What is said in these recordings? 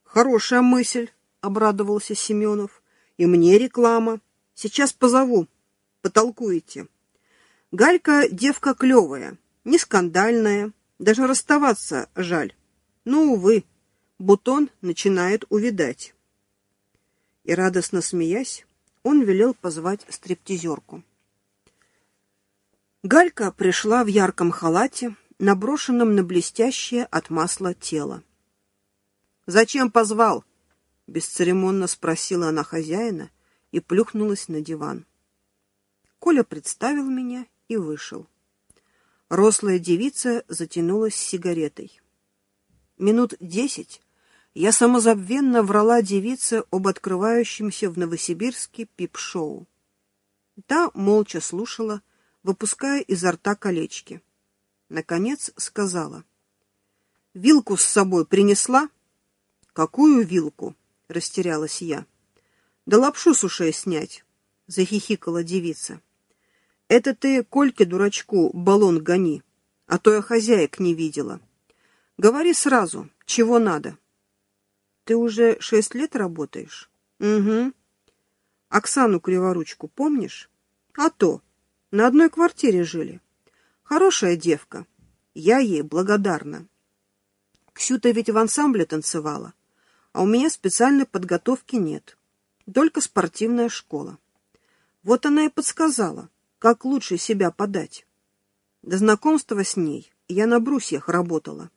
Хорошая мысль, обрадовался Семенов. И мне реклама. Сейчас позову. Потолкуете. Галька девка клевая, не скандальная, даже расставаться жаль. Но, увы, бутон начинает увядать. И, радостно смеясь, он велел позвать стриптизерку. Галька пришла в ярком халате, наброшенном на блестящее от масла тело. «Зачем позвал?» — бесцеремонно спросила она хозяина и плюхнулась на диван. Коля представил меня и вышел. Рослая девица затянулась сигаретой. Минут 10 я самозабвенно врала девице об открывающемся в Новосибирске пип-шоу. Та молча слушала, выпуская изо рта колечки. Наконец сказала: «Вилку с собой принесла?» «Какую вилку?» — растерялась я. «Да лапшу с ушей снять», — захихикала девица. «Это ты Кольке дурачку баллон гони, а то я хозяек не видела. Говори сразу, чего надо». «Ты уже 6 лет работаешь?» «Угу». «Оксану Криворучку помнишь?» «А то. На одной квартире жили. Хорошая девка. Я ей благодарна. Ксюта ведь в ансамбле танцевала, а у меня специальной подготовки нет. Только спортивная школа. Вот она и подсказала, как лучше себя подать. До знакомства с ней я на брусьях работала».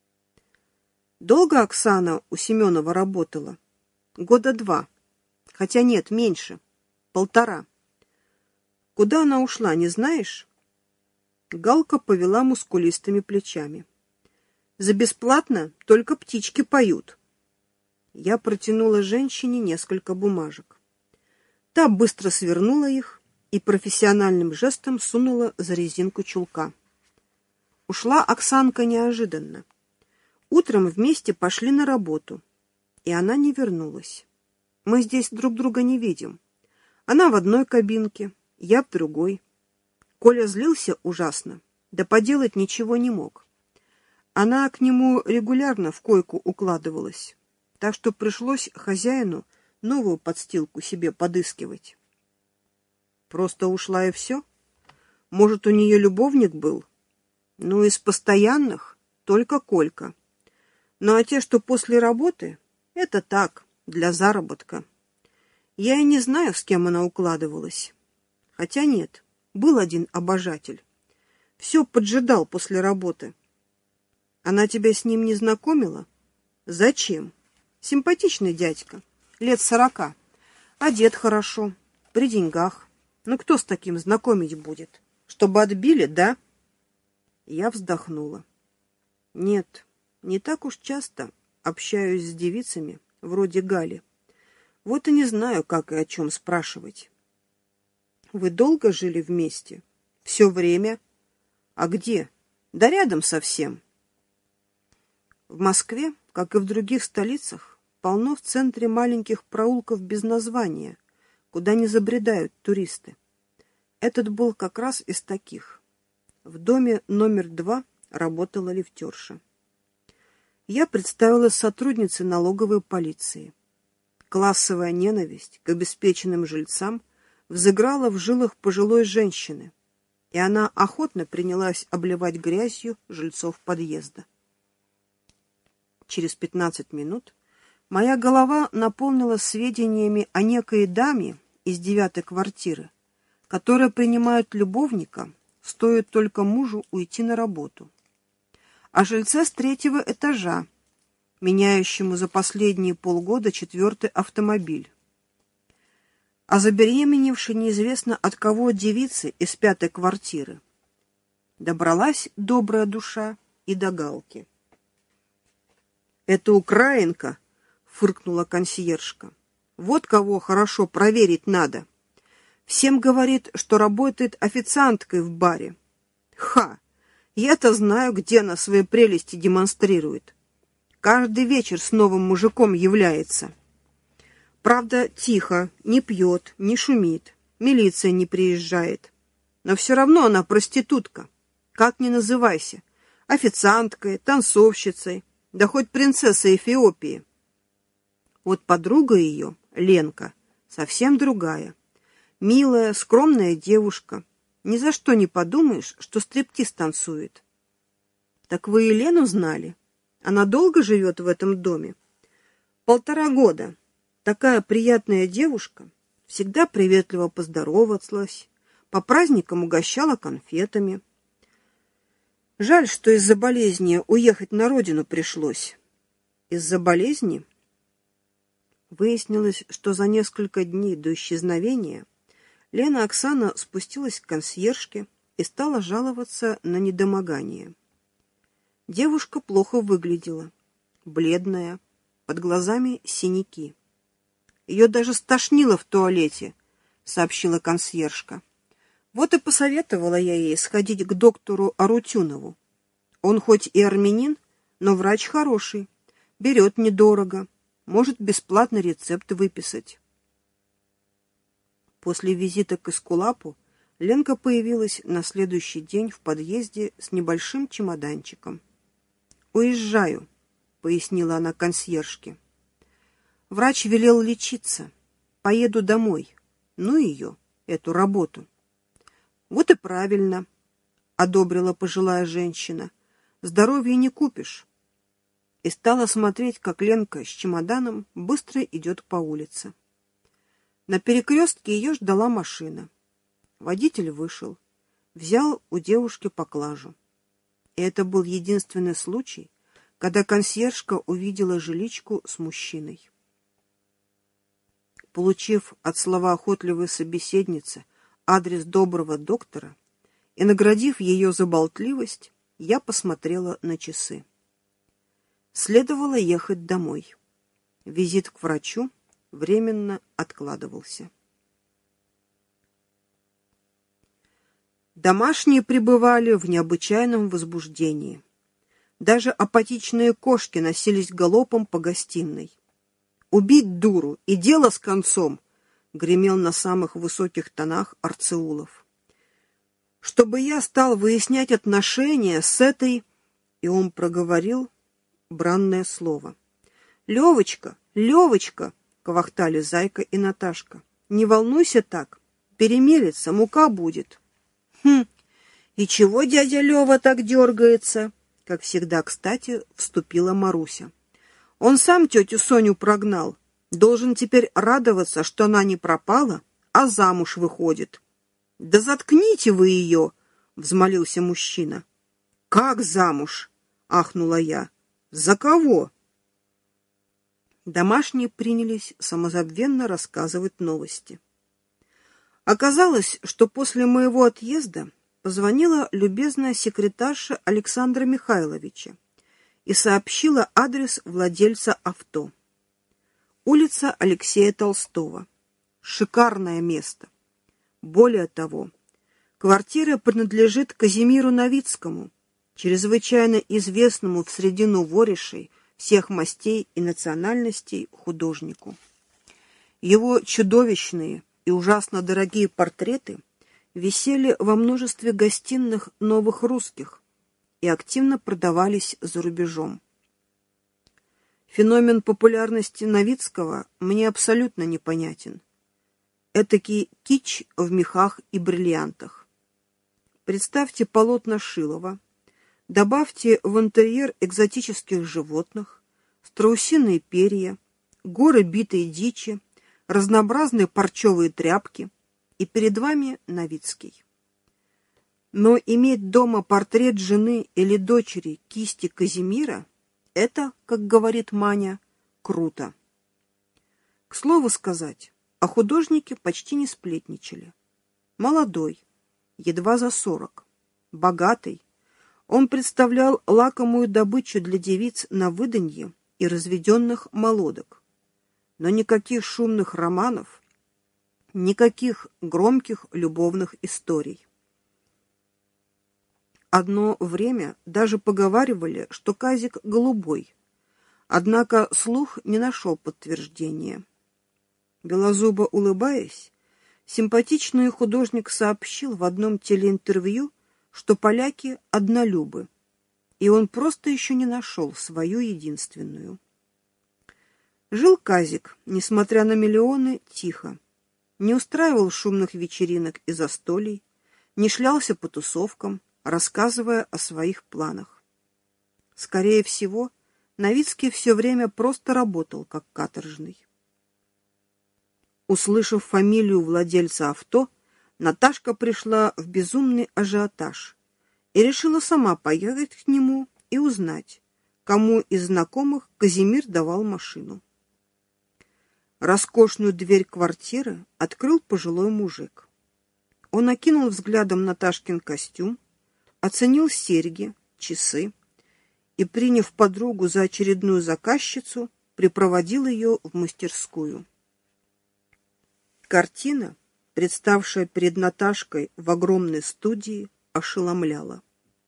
«Долго Оксана у Семенова работала?» 2 года. Хотя нет, меньше. 1,5. «Куда она ушла, не знаешь?» Галка повела мускулистыми плечами. «За бесплатно только птички поют». Я протянула женщине несколько бумажек. Та быстро свернула их и профессиональным жестом сунула за резинку чулка. Ушла Оксанка неожиданно. Утром вместе пошли на работу, и она не вернулась. Мы здесь друг друга не видим. Она в одной кабинке, я в другой. Коля злился ужасно, да поделать ничего не мог. Она к нему регулярно в койку укладывалась, так что пришлось хозяину новую подстилку себе подыскивать. Просто ушла и все? Может, у нее любовник был? Ну, из постоянных только Колька. Ну, а те, что после работы, это так, для заработка. Я и не знаю, с кем она укладывалась. Хотя нет, был один обожатель. Все поджидал после работы. Она тебя с ним не знакомила? Зачем? Симпатичный дядька, лет 40. Одет хорошо, при деньгах. Ну, кто с таким знакомить будет? Чтобы отбили, да? Я вздохнула. Нет, не так уж часто общаюсь с девицами вроде Гали. Вот и не знаю, как и о чем спрашивать. Вы долго жили вместе? Все время? А где? Да рядом совсем. В Москве, как и в других столицах, полно в центре маленьких проулков без названия, куда не забредают туристы. Этот был как раз из таких. В доме номер 2 работала лифтерша. Я представилась сотрудницей налоговой полиции. Классовая ненависть к обеспеченным жильцам взыграла в жилах пожилой женщины, и она охотно принялась обливать грязью жильцов подъезда. Через 15 минут моя голова наполнилась сведениями о некой даме из 9-й квартиры, которая принимает любовника, стоит только мужу уйти на работу. О жильце с 3-го этажа, меняющему за последние полгода 4-й автомобиль. О забеременевшей неизвестно от кого девице из 5-й квартиры. Добралась добрая душа и до Галки. «Это украинка», — фыркнула консьержка. «Вот кого хорошо проверить надо. Всем говорит, что работает официанткой в баре. Ха! Я-то знаю, где она свои прелести демонстрирует. Каждый вечер с новым мужиком является. Правда, тихо, не пьет, не шумит, милиция не приезжает. Но все равно она проститутка. Как ни называйся. Официанткой, танцовщицей, да хоть принцессой Эфиопии». Вот подруга ее, Ленка, совсем другая. Милая, скромная девушка. Ни за что не подумаешь, что стриптиз танцует. Так вы и Лену знали? Она долго живет в этом доме? 1,5 года. Такая приятная девушка. Всегда приветливо поздоровалась. По праздникам угощала конфетами. Жаль, что из-за болезни уехать на родину пришлось. Из-за болезни? Выяснилось, что за несколько дней до исчезновения Лена Оксана спустилась к консьержке и стала жаловаться на недомогание. Девушка плохо выглядела, бледная, под глазами синяки. Ее даже стошнило в туалете, сообщила консьержка. Вот и посоветовала я ей сходить к доктору Арутюнову. Он хоть и армянин, но врач хороший, берет недорого, может бесплатно рецепт выписать. После визита к Эскулапу Ленка появилась на следующий день в подъезде с небольшим чемоданчиком. «Уезжаю», — пояснила она консьержке. «Врач велел лечиться. Поеду домой. Ну ее, эту работу». «Вот и правильно», — одобрила пожилая женщина. «Здоровья не купишь». И стала смотреть, как Ленка с чемоданом быстро идет по улице. На перекрестке ее ждала машина. Водитель вышел, взял у девушки поклажу. И это был единственный случай, когда консьержка увидела жиличку с мужчиной. Получив от словоохотливой собеседницы адрес доброго доктора и наградив ее за болтливость, я посмотрела на часы. Следовало ехать домой. Визит к врачу временно откладывался. Домашние пребывали в необычайном возбуждении. Даже апатичные кошки носились галопом по гостиной. «Убить дуру, и дело с концом!» — гремел на самых высоких тонах Арцеулов. «Чтобы я стал выяснять отношения с этой...» И он проговорил бранное слово. «Левочка, Левочка!» — квахтали Зайка и Наташка. «Не волнуйся так, перемелется, мука будет». И чего дядя Лева так дергается?» Как всегда, кстати, вступила Маруся. «Он сам тетю Соню прогнал. Должен теперь радоваться, что она не пропала, а замуж выходит». «Да заткните вы ее!» — взмолился мужчина. «Как замуж?» — ахнула я. «За кого?» Домашние принялись самозабвенно рассказывать новости. Оказалось, что после моего отъезда позвонила любезная секретарша Александра Михайловича и сообщила адрес владельца авто. Улица Алексея Толстого. Шикарное место. Более того, квартира принадлежит Казимиру Новицкому, чрезвычайно известному в средину воришей всех мастей и национальностей художнику. Его чудовищные и ужасно дорогие портреты висели во множестве гостиных новых русских и активно продавались за рубежом. Феномен популярности Новицкого мне абсолютно непонятен. Этакий кич в мехах и бриллиантах. Представьте полотна Шилова, добавьте в интерьер экзотических животных, страусиные перья, горы битой дичи, разнообразные парчевые тряпки, и перед вами Новицкий. Но иметь дома портрет жены или дочери кисти Казимира — это, как говорит Маня, круто. К слову сказать, о художнике почти не сплетничали. Молодой, едва за 40, богатый, он представлял лакомую добычу для девиц на выданье и разведенных молодок. Но никаких шумных романов, никаких громких любовных историй. Одно время даже поговаривали, что Казик голубой, однако слух не нашел подтверждения. Белозубо улыбаясь, симпатичный художник сообщил в одном телеинтервью, что поляки однолюбы, и он просто еще не нашел свою единственную. Жил Казик, несмотря на миллионы, тихо. Не устраивал шумных вечеринок и застолий, не шлялся по тусовкам, рассказывая о своих планах. Скорее всего, Новицкий все время просто работал как каторжный. Услышав фамилию владельца авто, Наташка пришла в безумный ажиотаж и решила сама поехать к нему и узнать, кому из знакомых Казимир давал машину. Роскошную дверь квартиры открыл пожилой мужик. Он окинул взглядом Наташкин костюм, оценил серьги, часы и, приняв подругу за очередную заказчицу, припроводил ее в мастерскую. Картина, представшая перед Наташкой в огромной студии, ошеломляла.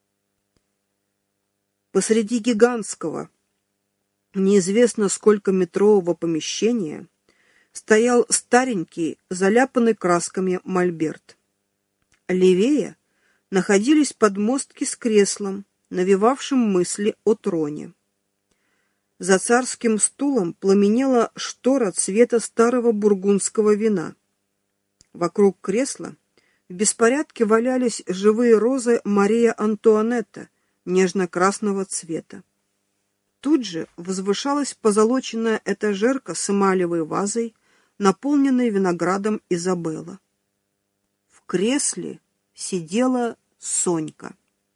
Посреди гигантского, неизвестно сколько метрового помещения, стоял старенький, заляпанный красками мольберт. Левее находились подмостки с креслом, навевавшим мысли о троне. За царским стулом пламенела штора цвета старого бургундского вина. Вокруг кресла в беспорядке валялись живые розы Мария Антуанетта нежно-красного цвета. Тут же возвышалась позолоченная этажерка с эмалевой вазой, наполненной виноградом Изабелла. В кресле сидела Сонька.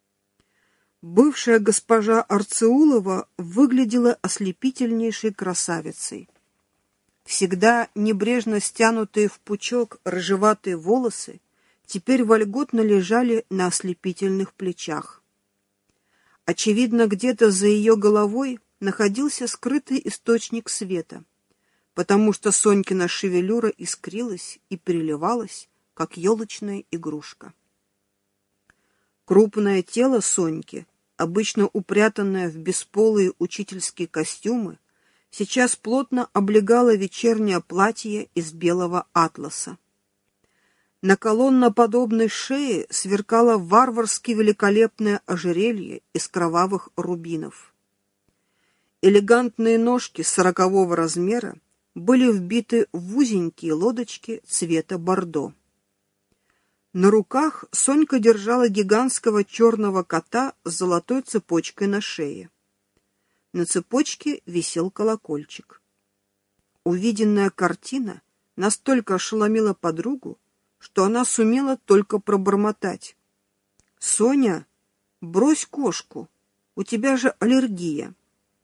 Бывшая госпожа Арцеулова выглядела ослепительнейшей красавицей. Всегда небрежно стянутые в пучок рыжеватые волосы теперь вольготно лежали на ослепительных плечах. Очевидно, где-то за ее головой находился скрытый источник света, потому что Сонькина шевелюра искрилась и переливалась, как елочная игрушка. Крупное тело Соньки, обычно упрятанное в бесполые учительские костюмы, сейчас плотно облегало вечернее платье из белого атласа. На колонноподобной шее сверкало варварски великолепное ожерелье из кровавых рубинов. Элегантные ножки 40-го размера были вбиты в узенькие лодочки цвета бордо. На руках Сонька держала гигантского черного кота с золотой цепочкой на шее. На цепочке висел колокольчик. Увиденная картина настолько ошеломила подругу, что она сумела только пробормотать: «Соня, брось кошку, у тебя же аллергия».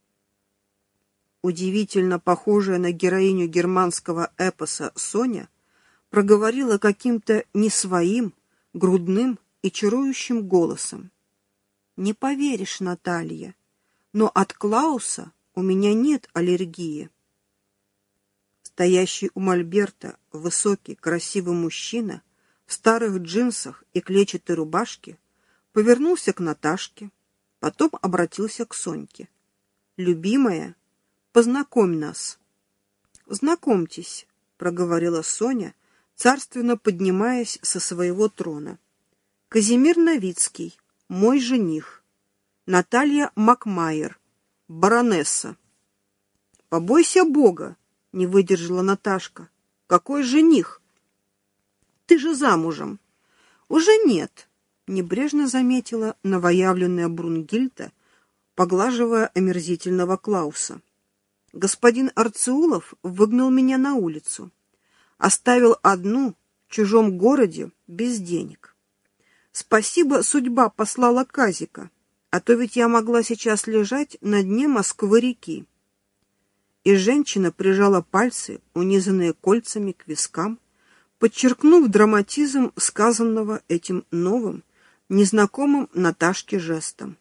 Удивительно похожая на героиню германского эпоса Соня проговорила каким-то не своим, грудным и чарующим голосом: «Не поверишь, Наталья, но от Клауса у меня нет аллергии». Стоящий у мольберта высокий, красивый мужчина в старых джинсах и клетчатой рубашке повернулся к Наташке, потом обратился к Соньке: «Любимая, познакомь нас». «Знакомьтесь», — проговорила Соня, царственно поднимаясь со своего трона. «Казимир Новицкий, мой жених. Наталья Макмайер, баронесса». «Побойся Бога», — не выдержала Наташка. «Какой жених? Ты же замужем». «Уже нет», — небрежно заметила новоявленная Брунгильда, поглаживая омерзительного Клауса. «Господин Арцеулов выгнал меня на улицу. Оставил одну в чужом городе без денег. Спасибо, судьба послала Казика, а то ведь я могла сейчас лежать на дне Москвы-реки». И женщина прижала пальцы, унизанные кольцами, к вискам, подчеркнув драматизм сказанного этим новым, незнакомым Наташке жестом.